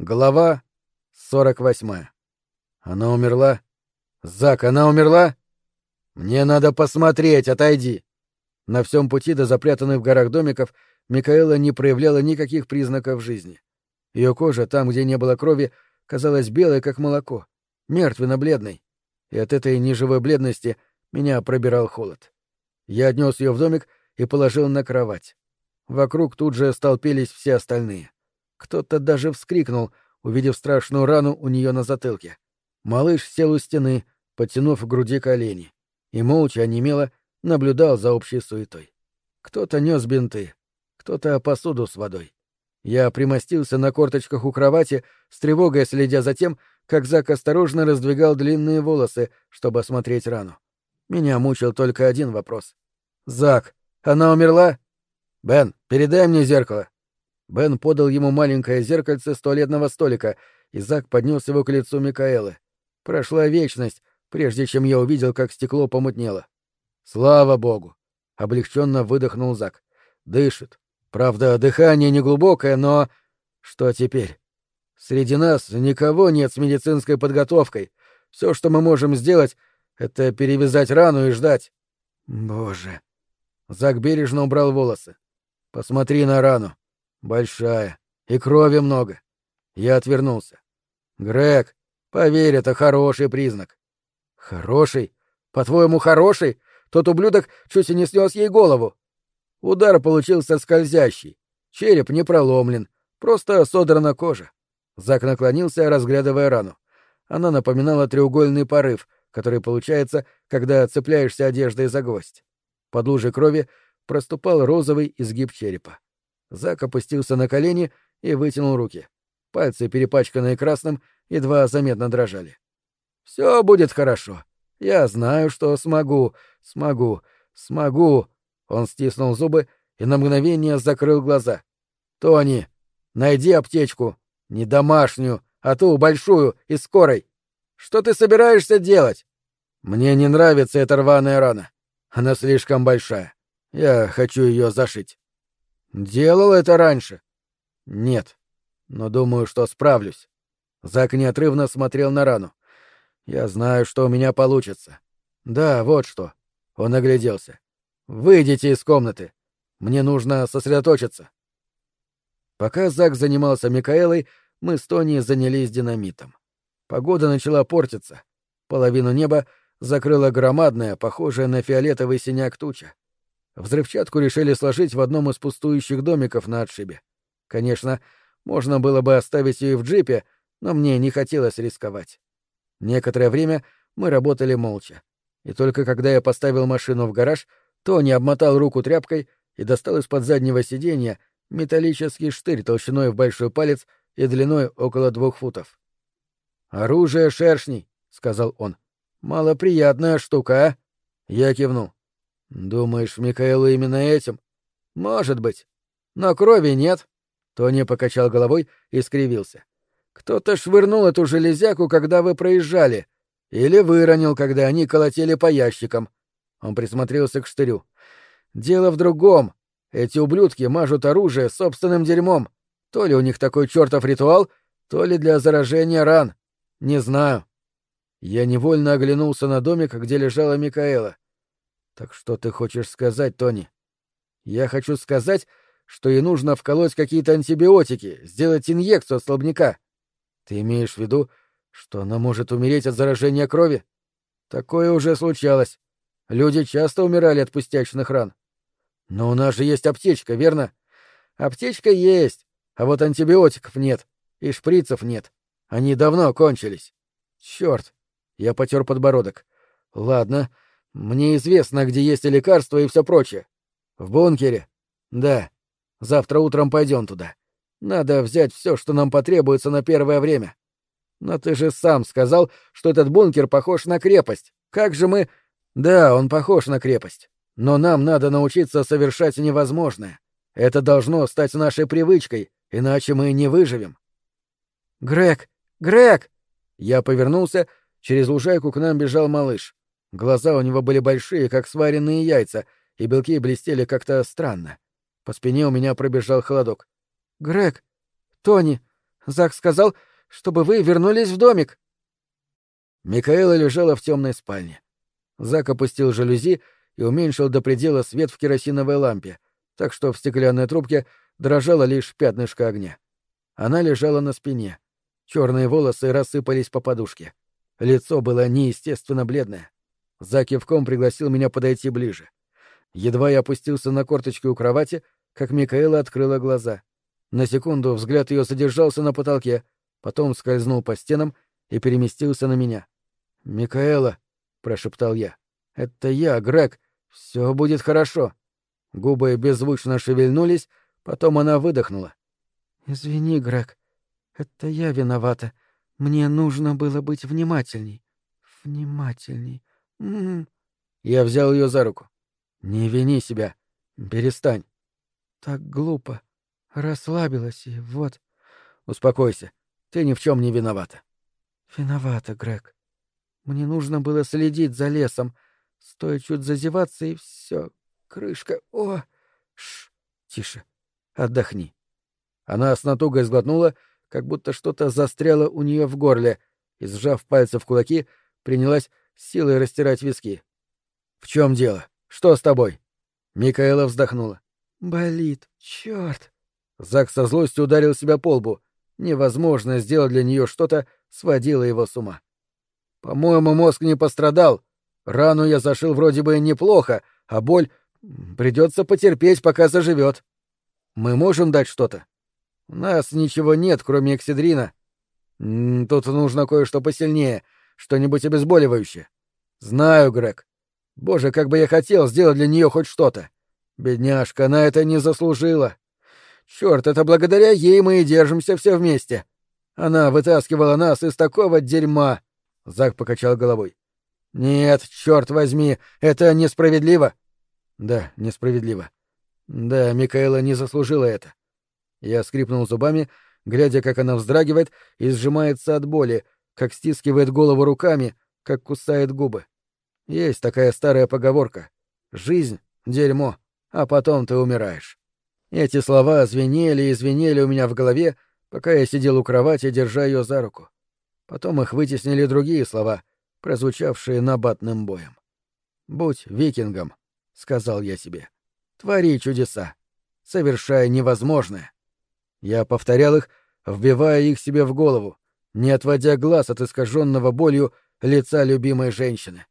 Глава 48. Она умерла? Зак, она умерла? Мне надо посмотреть, отойди. На всем пути до запрятанных в горах домиков Микаэла не проявляла никаких признаков жизни. Ее кожа, там, где не было крови, казалась белой, как молоко, мертвенно-бледной. И от этой неживой бледности меня пробирал холод. Я отнес ее в домик и положил на кровать. Вокруг тут же столпились все остальные. Кто-то даже вскрикнул, увидев страшную рану у нее на затылке. Малыш сел у стены, подтянув к груди колени, и молча, онемело, наблюдал за общей суетой. Кто-то нес бинты, кто-то посуду с водой. Я примостился на корточках у кровати, с тревогой следя за тем, как Зак осторожно раздвигал длинные волосы, чтобы осмотреть рану. Меня мучил только один вопрос. «Зак, она умерла?» «Бен, передай мне зеркало». Бен подал ему маленькое зеркальце с туалетного столика, и Зак поднес его к лицу Микаэлы. Прошла вечность, прежде чем я увидел, как стекло помутнело. «Слава богу!» — облегченно выдохнул Зак. «Дышит. Правда, дыхание неглубокое, но... Что теперь? Среди нас никого нет с медицинской подготовкой. Все, что мы можем сделать, — это перевязать рану и ждать». «Боже!» Зак бережно убрал волосы. «Посмотри на рану. Большая. И крови много». Я отвернулся. «Грег, поверь, это хороший признак». «Хороший? По-твоему, хороший? Тот ублюдок чуть и не снес ей голову». Удар получился скользящий. Череп не проломлен, просто содрана кожа. Зак наклонился, разглядывая рану. Она напоминала треугольный порыв, который получается, когда цепляешься одеждой за гвоздь. Под лужей крови проступал розовый изгиб черепа. Зак опустился на колени и вытянул руки. Пальцы, перепачканные красным, едва заметно дрожали. «Все будет хорошо. Я знаю, что смогу. Он стиснул зубы и на мгновение закрыл глаза. «Тони, найди аптечку. Не домашнюю, а ту большую и скорой. Что ты собираешься делать?» «Мне не нравится эта рваная рана. Она слишком большая. Я хочу ее зашить». «Делал это раньше?» «Нет, но думаю, что справлюсь». Зак неотрывно смотрел на рану. «Я знаю, что у меня получится. Да, вот что». Он огляделся. «Выйдите из комнаты. Мне нужно сосредоточиться». Пока Зак занимался Микаэлой, мы с Тони занялись динамитом. Погода начала портиться. Половину неба закрыла громадная, похожая на фиолетовый синяк туча. Взрывчатку решили сложить в одном из пустующих домиков на отшибе. Конечно, можно было бы оставить ее в джипе, но мне не хотелось рисковать. Некоторое время мы работали молча. И только когда я поставил машину в гараж, Тони обмотал руку тряпкой и достал из-под заднего сиденья металлический штырь толщиной в большой палец и длиной около 2 футов. «Оружие шершней», — сказал он. «Малоприятная штука, а?» Я кивнул. «Думаешь, Микаэлу именно этим?» «Может быть. Но крови нет». Тони покачал головой и скривился. «Кто-то швырнул эту железяку, когда вы проезжали. Или выронил, когда они колотили по ящикам». Он присмотрелся к штырю. «Дело в другом. Эти ублюдки мажут оружие собственным дерьмом. То ли у них такой чертов ритуал, то ли для заражения ран. Не знаю». Я невольно оглянулся на домик, где лежала Микаэла. «Так что ты хочешь сказать, Тони?» «Я хочу сказать, что ей нужно вколоть какие-то антибиотики, сделать инъекцию от слабняка». «Ты имеешь в виду, что она может умереть от заражения крови?» «Такое уже случалось. Люди часто умирали от пустячных ран». «Но у нас же есть аптечка, верно?» «Аптечка есть, а вот антибиотиков нет, и шприцев нет. Они давно кончились». «Черт!» — я потер подбородок. «Ладно, мне известно, где есть и лекарства, и все прочее». «В бункере?» «Да. Завтра утром пойдем туда. Надо взять все, что нам потребуется на первое время». «Но ты же сам сказал, что этот бункер похож на крепость. Как же мы...» «Да, он похож на крепость. Но нам надо научиться совершать невозможное. Это должно стать нашей привычкой, иначе мы не выживем». «Грег! Грег!» Я повернулся, через лужайку к нам бежал малыш. Глаза у него были большие, как сваренные яйца, и белки блестели как-то странно. По спине у меня пробежал холодок. «Грег! Тони! Зак сказал, чтобы вы вернулись в домик». Микаэла лежала в темной спальне. Зак опустил жалюзи и уменьшил до предела свет в керосиновой лампе, так что в стеклянной трубке дрожало лишь пятнышко огня. Она лежала на спине. Черные волосы рассыпались по подушке. Лицо было неестественно бледное. Зак кивком пригласил меня подойти ближе. Едва я опустился на корточки у кровати, как Микаэла открыла глаза. На секунду взгляд ее задержался на потолке, потом скользнул по стенам и переместился на меня. «Микаэла», — прошептал я, — «это я, Грег. Все будет хорошо». Губы беззвучно шевельнулись, потом она выдохнула. «Извини, Грег, это я виновата. Мне нужно было быть внимательней. Внимательней. Я взял ее за руку. «Не вини себя. Перестань». «Так глупо. Расслабилась, и вот...» «Успокойся. Ты ни в чем не виновата». «Виновата, Грег. Мне нужно было следить за лесом. Стоит чуть зазеваться, и все. Крышка. О! Тише. Отдохни». Она с натугой сглотнула, как будто что-то застряло у нее в горле, и, сжав пальцы в кулаки, принялась силой растирать виски. «В чем дело? Что с тобой?» Микаэла вздохнула. «Болит. Черт!» Зак со злостью ударил себя по лбу. Невозможно сделать для нее что-то сводило его с ума. «По-моему, мозг не пострадал. Рану я зашил вроде бы неплохо, а боль придется потерпеть, пока заживет. Мы можем дать что-то? У нас ничего нет, кроме экседрина. Тут нужно кое-что посильнее, что-нибудь обезболивающее. Знаю, Грег. Боже, как бы я хотел сделать для нее хоть что-то. Бедняжка, она это не заслужила. Черт, это благодаря ей мы и держимся все вместе. Она вытаскивала нас из такого дерьма. Зак покачал головой. Нет, черт возьми, это несправедливо. Да, несправедливо. Да, Микаэла не заслужила это. Я скрипнул зубами, глядя, как она вздрагивает и сжимается от боли, как стискивает голову руками, как кусает губы. Есть такая старая поговорка. Жизнь — дерьмо, а потом ты умираешь. Эти слова звенели и звенели у меня в голове, пока я сидел у кровати, держа ее за руку. Потом их вытеснили другие слова, прозвучавшие набатным боем. «Будь викингом», — сказал я себе. «Твори чудеса. Совершай невозможное». Я повторял их, вбивая их себе в голову, не отводя глаз от искаженного болью лица любимой женщины.